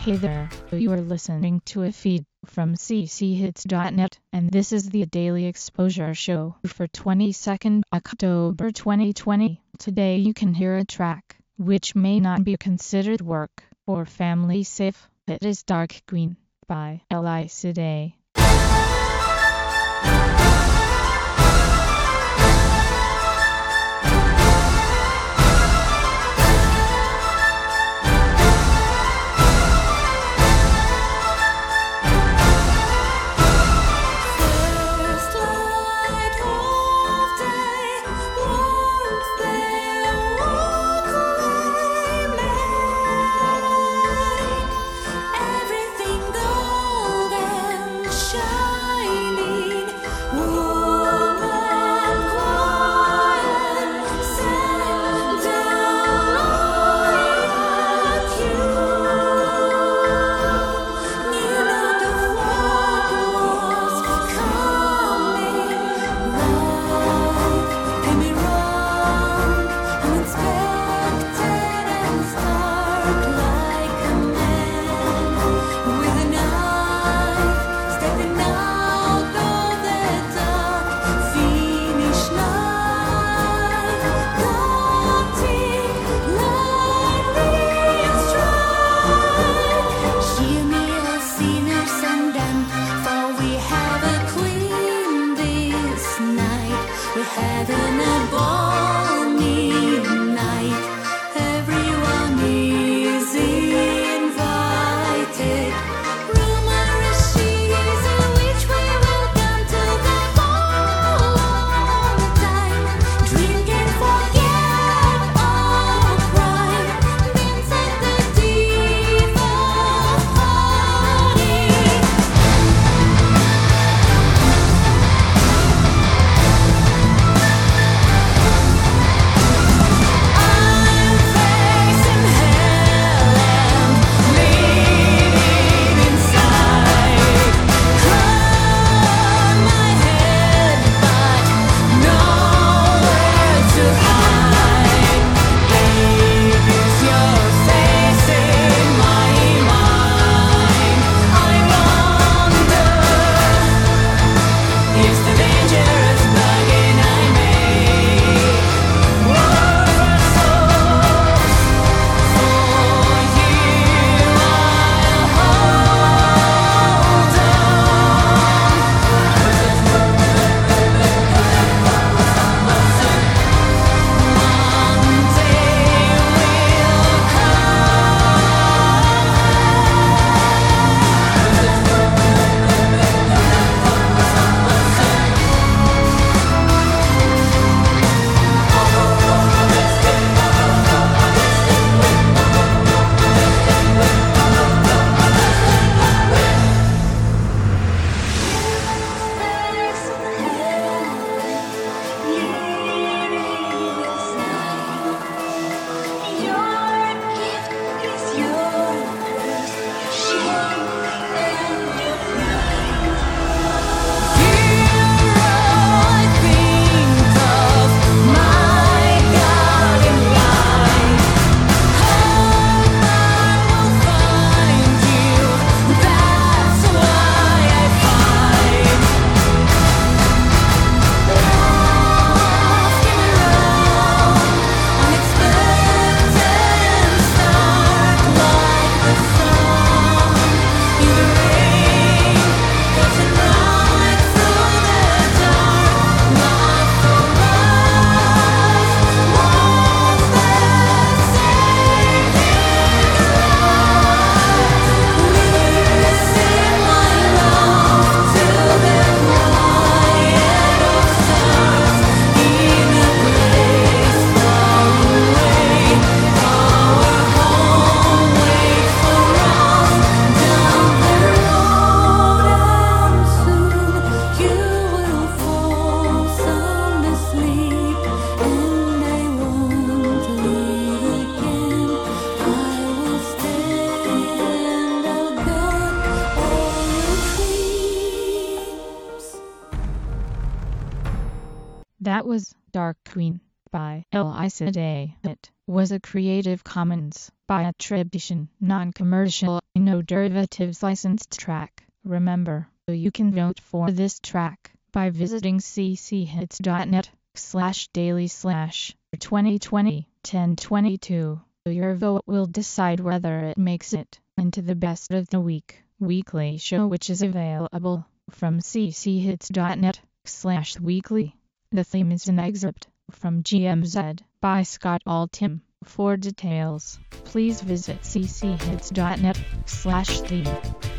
Hey there, you are listening to a feed from cchits.net, and this is the Daily Exposure Show for 22nd October 2020. Today you can hear a track which may not be considered work or family safe. It is Dark Queen by Elisa Day. That was Dark Queen by Elisa Day. It was a Creative Commons by attribution, non-commercial, no derivatives licensed track. Remember, you can vote for this track by visiting cchits.net/daily/2020-1022. Your vote will decide whether it makes it into the Best of the Week weekly show, which is available from cchits.net/weekly. The theme is an excerpt from GMZ by Scott Altham. For details, please visit cchits.net/theme.